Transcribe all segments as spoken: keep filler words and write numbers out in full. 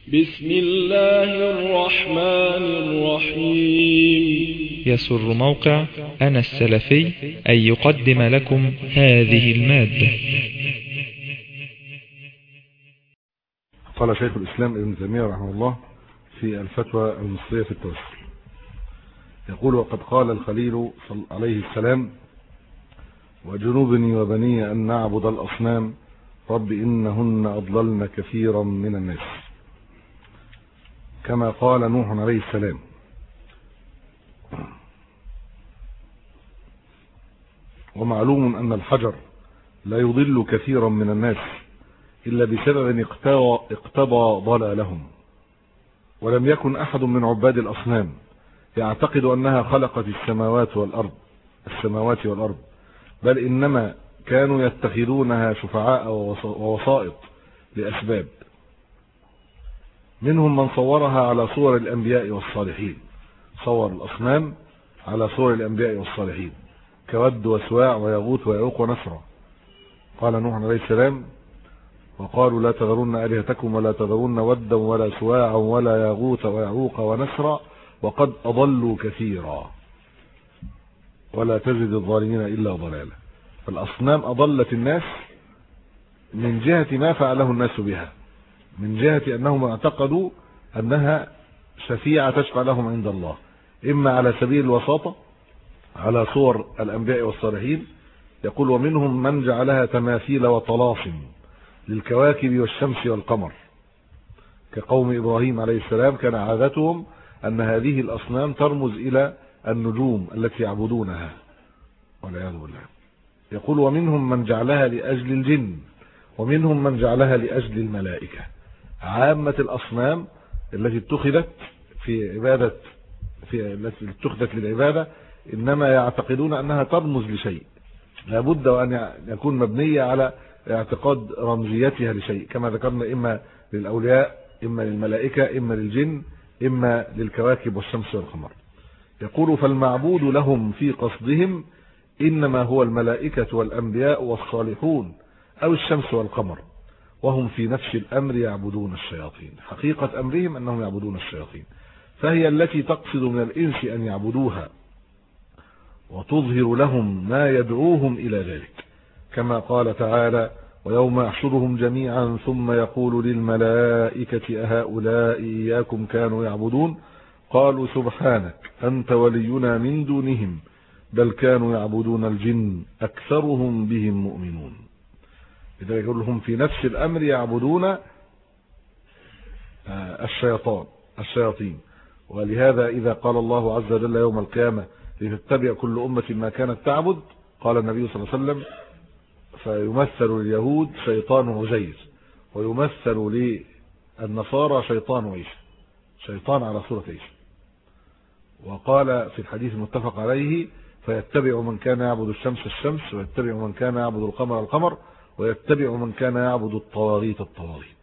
بسم الله الرحمن الرحيم. يسر موقع أنا السلفي أن يقدم لكم هذه المادة. قال شيخ الإسلام ابن تيمية رحمه الله في الفتوى المصرية في التوسل، يقول: وقد قال الخليل عليه السلام: وجنوبني وبني أن نعبد الأصنام رب إنهن أضللن كثيرا من الناس، كما قال نوح عليه السلام. ومعلوم أن الحجر لا يضل كثيرا من الناس إلا بسبب اقتضى ضلالهم، ولم يكن أحد من عباد الأصنام يعتقد أنها خلقت السماوات والأرض السماوات والأرض بل إنما كانوا يتخذونها شفعاء ووسائط لأسباب. منهم من صورها على صور الأنبياء والصالحين، صور الأصنام على صور الأنبياء والصالحين كود وسواع ويغوث ويعوق ونسرا. قال نوح عليه السلام: وقالوا لا تذرون آلهتكم ولا تذرون ودا ولا سواعا ولا يغوث ويعوق ونسرا وقد أضلوا كثيرا ولا تزد الظالمين إلا ضلالا. فالأصنام أضلت الناس من جهة ما فعله الناس بها، من جهة أنهم اعتقدوا أنها شفيعة تشفع لهم عند الله، إما على سبيل الوساطة على صور الأنبياء والصالحين. يقول: ومنهم من جعلها تماثيل وطلاسم للكواكب والشمس والقمر، كقوم إبراهيم عليه السلام كان عادتهم أن هذه الأصنام ترمز إلى النجوم التي يعبدونها والعياذ بالله. يقول: ومنهم من جعلها لأجل الجن، ومنهم من جعلها لأجل الملائكة. عامة الأصنام التي اتخذت في عبادة في التي اتخذت للعبادة إنما يعتقدون أنها ترمز لشيء، لابد وأن يكون مبنية على اعتقاد رمزيتها لشيء، كما ذكرنا إما للأولياء إما للملائكة إما للجن إما للكواكب والشمس والقمر. يقول: فالمعبود لهم في قصدهم إنما هو الملائكة والأنبياء والصالحون أو الشمس والقمر، وهم في نفس الأمر يعبدون الشياطين. حقيقة أمرهم أنهم يعبدون الشياطين، فهي التي تقصد من الإنس أن يعبدوها وتظهر لهم ما يدعوهم إلى ذلك، كما قال تعالى: ويوم يحشرهم جميعا ثم يقول للملائكة أهؤلاء إياكم كانوا يعبدون قالوا سبحانك أنت ولينا من دونهم بل كانوا يعبدون الجن أكثرهم بهم مؤمنون. إذا يقول لهم في نفس الأمر يعبدون الشيطان الشياطين. ولهذا إذا قال الله عز وجل يوم القيامة: لتتبع كل أمة ما كانت تعبد، قال النبي صلى الله عليه وسلم: فيمثل لليهود شيطان عزير، ويمثل للنصارى شيطان عيسى، شيطان على صورة عيسى. وقال في الحديث المتفق عليه: فيتبع من كان يعبد الشمس الشمس، ويتبع من كان يعبد القمر القمر، ويتبع من كان يعبد الطواغيت الطواغيت.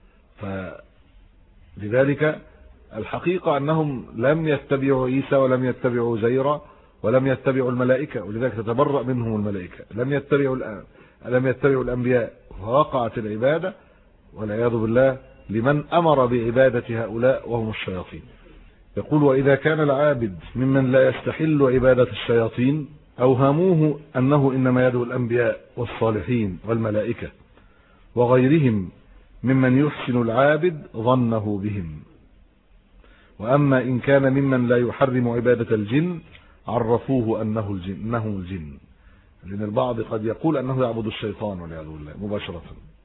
فلذلك الحقيقة أنهم لم يتبعوا عيسى ولم يتبعوا زيرا ولم يتبعوا الملائكة، ولذلك تتبرأ منهم الملائكة. لم يتبعوا الآن لم يتبعوا الأنبياء، فوقعت العبادة والعياذ بالله لمن أمر بعبادة هؤلاء وهم الشياطين. يقول: وإذا كان العابد ممن لا يستحل عبادة الشياطين أوهموه أنه إنما يدعو الأنبياء والصالحين والملائكة وغيرهم ممن يحسن العابد ظنه بهم. وأما إن كان ممن لا يحرم عبادة الجن عرفوه أنه الجن أنه الجن لأن البعض قد يقول أنه يعبد الشيطان والعياذ بالله مباشرة.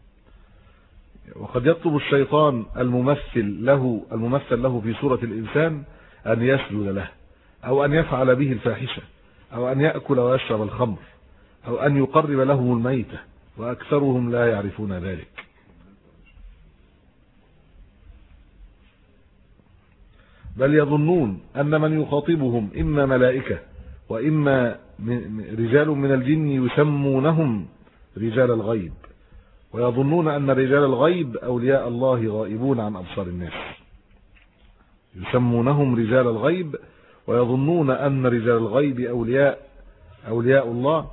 وقد يطلب الشيطان الممثل له الممثل له في صورة الإنسان أن يسجد له، أو أن يفعل به الفاحشة، أو أن يأكل ويشرب الخمر، أو أن يقرب له الميتة، وأكثرهم لا يعرفون ذلك. بل يظنون أن من يخاطبهم إما ملائكة وإما رجال من الجن يسمونهم رجال الغيب، ويظنون أن رجال الغيب أولياء الله غائبون عن أبصار الناس. يسمونهم رجال الغيب ويظنون أن رجال الغيب أولياء أولياء الله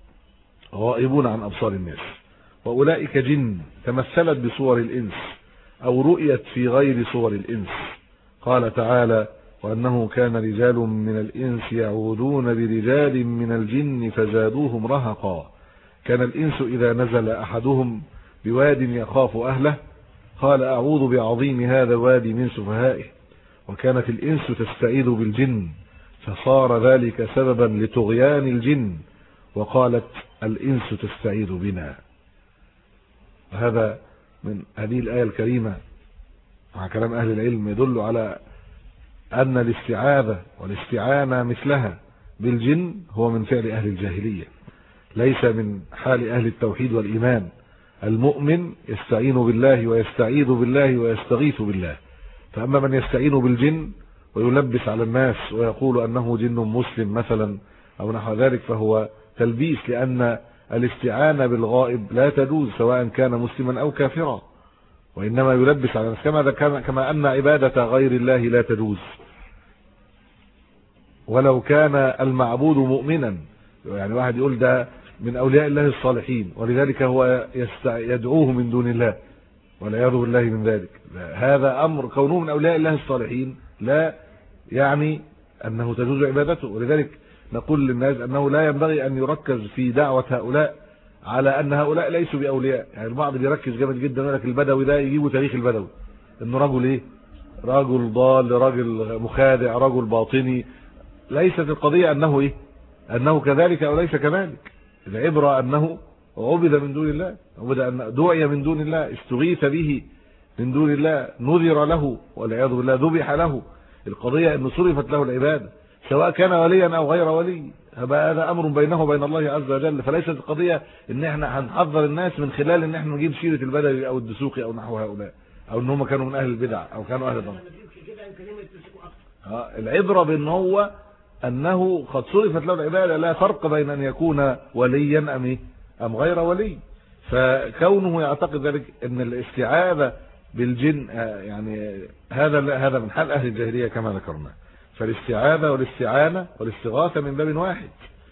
غائبون عن أبصار الناس. وأولئك جن تمثلت بصور الإنس أو رؤيت في غير صور الإنس. قال تعالى: وأنه كان رجال من الإنس يعوذون برجال من الجن فزادوهم رهقا. كان الإنس إذا نزل أحدهم بواد يخاف أهله قال: أعوذ بعظيم هذا الوادي من سفهائه. وكانت الإنس تستعيذ بالجن فصار ذلك سببا لطغيان الجن، وقالت: الإنس تستعيذ بنا. هذا من هذه الآية الكريمة مع كلام أهل العلم يدل على أن الاستعاذة والاستعانة مثلها بالجن هو من فعل أهل الجاهلية، ليس من حال أهل التوحيد والإيمان. المؤمن يستعين بالله ويستعيذ بالله ويستغيث بالله. فأما من يستعين بالجن ويلبس على الناس ويقول أنه جن مسلم مثلا أو نحو ذلك فهو تلبيس، لأن الاستعانة بالغائب لا تجوز سواء كان مسلما أو كافرا، وإنما يلبس على الناس كما كما أن عبادة غير الله لا تجوز ولو كان المعبود مؤمنا. يعني واحد يقول ده من أولياء الله الصالحين ولذلك هو يدعوه من دون الله والعياذ بالله من ذلك. هذا أمر كونه من أولياء الله الصالحين لا يعني أنه تجوز عبادته. ولذلك نقول للناس أنه لا ينبغي أن يركز في دعوة هؤلاء على أن هؤلاء ليسوا بأولياء. يعني البعض بيركز جامد جدا يقول لك البدوي ده يجيبوا تاريخ البدوي إنه رجل إيه؟ رجل ضال، رجل مخادع، رجل باطني. ليست القضية أنه إيه؟ أنه كذلك أو ليس كذلك. العبرة أنه عبد من دون الله، عبد أن دعي من دون الله، استغيث به من دون الله، نذر له والعياذ بالله، ذبح له. القضية أنه صرفت له العبادة سواء كان وليا أو غير ولي، هذا أمر بينه وبين الله عز وجل. فليست القضية إن احنا هنحذر الناس من خلال إن احنا نجيب سيرة البدوي أو الدسوقي أو نحو هؤلاء، أو إن هم كانوا من أهل البدع أو كانوا أهل الضلال. العبرة بأن هو أنه قد صرفت له العبادة، لا فرق بين أن يكون وليا أم أم غير ولي. فكونه يعتقد ذلك أن الاستعاذة بالجن يعني هذا هذا من حال أهل الجاهلية كما ذكرنا. فالاستعاذة والاستعانة والاستغاثة من باب واحد.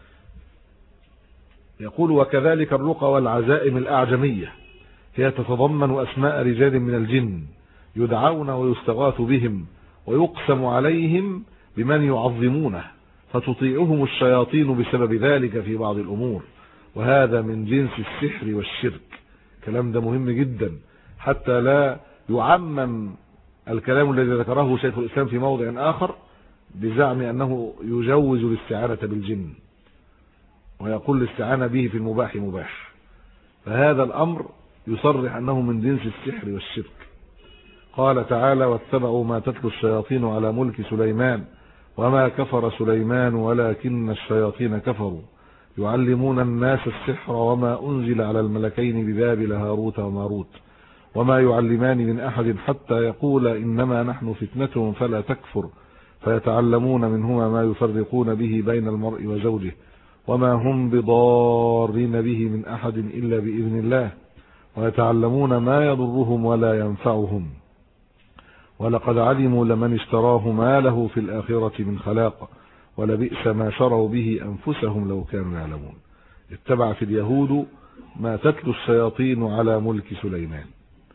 يقول: وكذلك الرقى والعزائم الأعجمية هي تتضمن أسماء رجال من الجن يدعون ويستغاث بهم ويقسم عليهم بمن يعظمونه فتطيعهم الشياطين بسبب ذلك في بعض الأمور، وهذا من جنس السحر والشرك. كلام ده مهم جدا حتى لا يعمم الكلام الذي ذكره شيخ الإسلام في موضع آخر بزعم أنه يجوز الاستعانة بالجن ويقول الاستعانة به في المباح مباح. فهذا الأمر يصرح أنه من جنس السحر والشرك. قال تعالى: واتبعوا ما تتلو الشياطين على ملك سليمان وما كفر سليمان ولكن الشياطين كفروا يعلمون الناس السحر وما أنزل على الملكين ببابل هاروت وماروت وما يعلمان من أحد حتى يقول إنما نحن فتنة فلا تكفر فيتعلمون منهما ما يفرقون به بين المرء وزوجه وما هم بضارين به من أحد إلا بإذن الله ويتعلمون ما يضرهم ولا ينفعهم ولقد علموا لمن اشتراه ما له في الآخرة من خلاق ولبئس ما شروا به أنفسهم لو كانوا يعلمون. اتبع في اليهود ما تتلو الشياطين على ملك سليمان،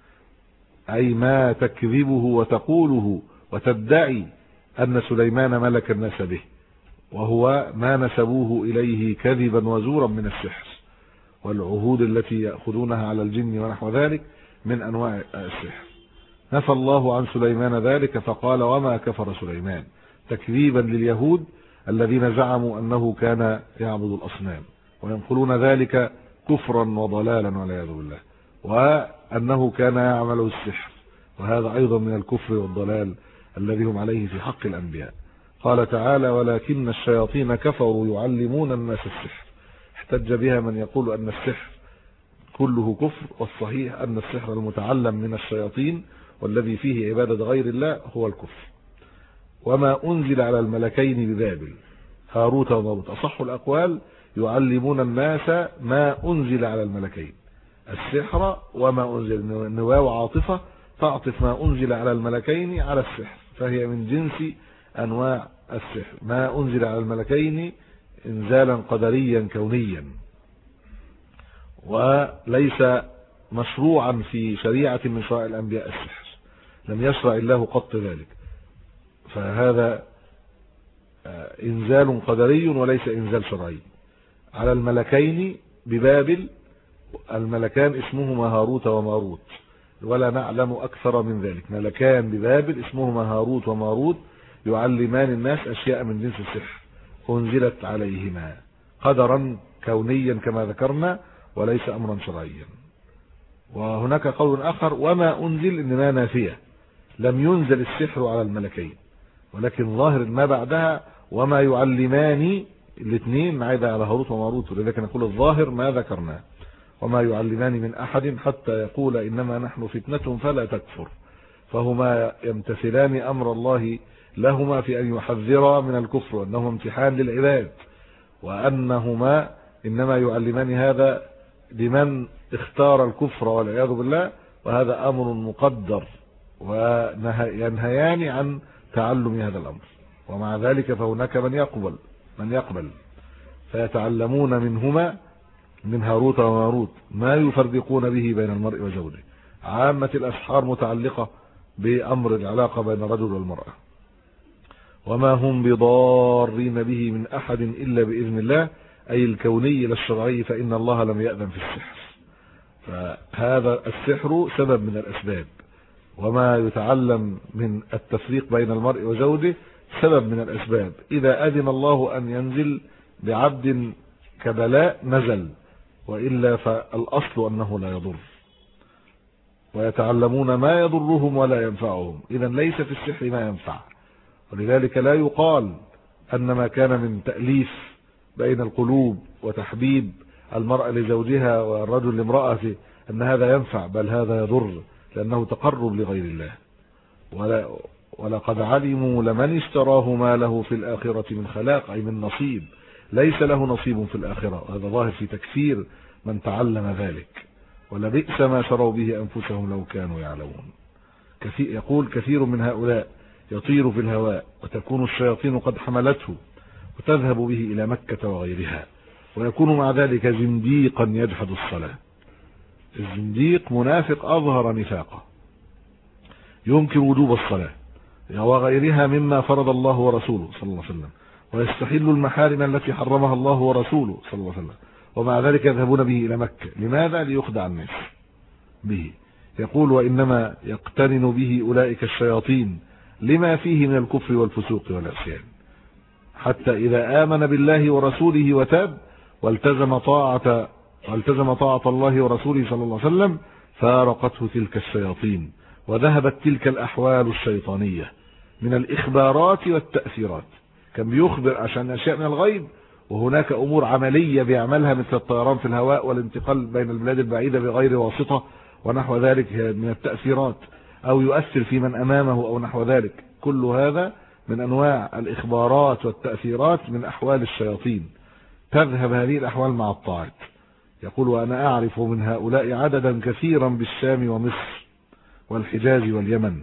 أي ما تكذبه وتقوله وتدعي أن سليمان ملك الناس به، وهو ما نسبوه إليه كذبا وزورا من السحر والعهود التي يأخذونها على الجن ونحو ذلك من أنواع السحر. نفى الله عن سليمان ذلك فقال: وما كفر سليمان، تكذيبا لليهود الذين زعموا أنه كان يعبد الأصنام وينقلون ذلك كفرا وضلالا والعياذ بالله، وأنه كان يعمل السحر، وهذا أيضا من الكفر والضلال الذي هم عليه في حق الأنبياء. قال تعالى: ولكن الشياطين كفروا يعلمون الناس السحر. احتج بها من يقول أن السحر كله كفر، والصحيح أن السحر المتعلم من الشياطين والذي فيه عبادة غير الله هو الكفر. وما أنزل على الملكين ببابل هاروت وماروت، أصح الأقوال يعلمون الناس ما أنزل على الملكين، السحر وما أنزل، نواة وعاطفة تعطف ما أنزل على الملكين على السحر، فهي من جنس أنواع السحر. ما أنزل على الملكين إنزالا قدريا كونيا، وليس مشروعا في شريعة من شرائع الأنبياء السحر، لم يشرع الله قط ذلك، فهذا إنزال قدري وليس إنزال شرعي. على الملكين ببابل، الملكان اسمهما هاروت وماروت، ولا نعلم أكثر من ذلك. ملكان ببابل اسمهما هاروت وماروت يعلمان الناس أشياء من جنس السحر أنزلت عليهما قدرا كونيا كما ذكرنا وليس أمرا شرعيا. وهناك قول آخر وما أنزل إنما نافية، لم ينزل السحر على الملكين، ولكن ظاهر ما بعدها وما يعلمان الاثنين عايدة على هاروت وماروت، ولذلك نقول الظاهر ما ذكرناه وما يعلمان من أحد حتى يقول إنما نحن فتنة فلا تكفر، فهما يمتثلان أمر الله لهما في أن يحذرا من الكفر وأنهما امتحان للعباد، وأنهما إنما يعلمان هذا لمن اختار الكفر والعياذ بالله، وهذا أمر مقدر، وينهيان عن تعلم هذا الأمر. ومع ذلك فهناك من يقبل من يقبل فيتعلمون منهما من هاروت وماروت ما يفرقون به بين المرء وزوجه. عامة الأسحار متعلقة بأمر العلاقة بين الرجل والمرأة. وما هم بضارين به من أحد إلا بإذن الله، أي الكوني لا الشرعي، فإن الله لم يأذن في السحر. فهذا السحر سبب من الأسباب، وما يتعلم من التفريق بين المرء وزوجه سبب من الأسباب. إذا أذن الله أن ينزل بعبد كبلاء نزل، وإلا فالأصل أنه لا يضر. ويتعلمون ما يضرهم ولا ينفعهم، إذا ليس في السحر ما ينفع. ولذلك لا يقال أن ما كان من تأليف بين القلوب وتحبيب المرأة لزوجها والرجل لامرأته أن هذا ينفع، بل هذا يضر، لأنه تقرب لغير الله. ولا ولقد علموا لمن اشتراه ما له في الآخرة من خلاق، أي من نصيب، ليس له نصيب في الآخرة. وهذا ظاهر في تكفير من تعلم ذلك، ولبئس ما شروا به أنفسهم لو كانوا يعلمون. كثير يقول كثير من هؤلاء يطير في الهواء، وتكون الشياطين قد حملته وتذهب به إلى مكة وغيرها، ويكون مع ذلك زنديقا يجحد الصلاة. الزنديق منافق أظهر نفاقه، ينكر وجوب الصلاة وغيرها مما فرض الله ورسوله صلى الله عليه وسلم، ويستحل المحارم التي حرمها الله ورسوله صلى الله عليه وسلم، ومع ذلك يذهبون به إلى مكة. لماذا؟ ليخدع الناس به. يقول وإنما يقترن به أولئك الشياطين لما فيه من الكفر والفسوق والعصيان، حتى إذا آمن بالله ورسوله وتاب والتزم طاعة والتزم طاعة الله ورسوله صلى الله عليه وسلم فارقته تلك الشياطين، وذهبت تلك الأحوال الشيطانية من الإخبارات والتأثيرات. كان بيخبر عشان أشياء من الغيب، وهناك أمور عملية بيعملها مثل الطيران في الهواء والانتقال بين البلاد البعيدة بغير واسطة ونحو ذلك من التأثيرات، أو يؤثر في من أمامه أو نحو ذلك. كل هذا من أنواع الإخبارات والتأثيرات من أحوال الشياطين، تذهب هذه الأحوال مع الطاعات. يقول وأنا أعرف من هؤلاء عددا كثيرا بالشام ومصر والحجاز واليمن،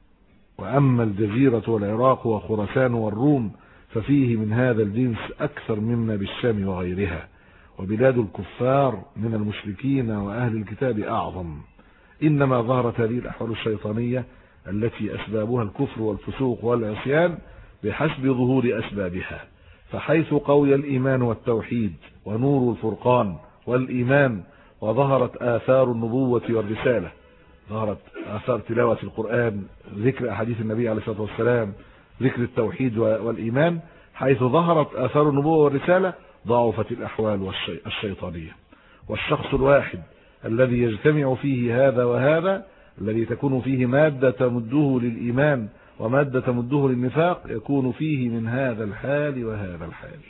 وأما الجزيرة والعراق وخراسان والروم ففيه من هذا الجنس أكثر مما بالشام وغيرها، وبلاد الكفار من المشركين وأهل الكتاب أعظم. إنما ظهرت هذه الأحوال الشيطانية التي أسبابها الكفر والفسوق والعصيان بحسب ظهور أسبابها، فحيث قوي الإيمان والتوحيد ونور الفرقان والإيمان، وظهرت آثار النبوة والرسالة، ظهرت آثار تلاوة القرآن، ذكر أحاديث النبي عليه الصلاة والسلام، ذكر التوحيد والإيمان، حيث ظهرت آثار النبوة والرسالة ضعفت الأحوال الشيطانية. والشخص الواحد الذي يجتمع فيه هذا وهذا، الذي تكون فيه مادة تمده للإيمان ومادة تمده للنفاق، يكون فيه من هذا الحال وهذا الحال،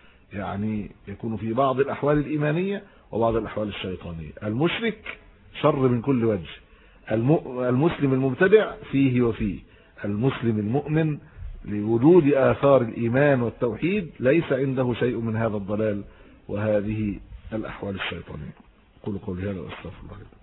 يعني يكون في بعض الأحوال الإيمانية وبعض الأحوال الشيطانية. المشرك شر من كل وجه، المسلم المبتدع فيه وفيه، المسلم المؤمن لوجود آثار الإيمان والتوحيد ليس عنده شيء من هذا الضلال وهذه الأحوال الشيطانية. قولوا قولي هذا واستغفر الله.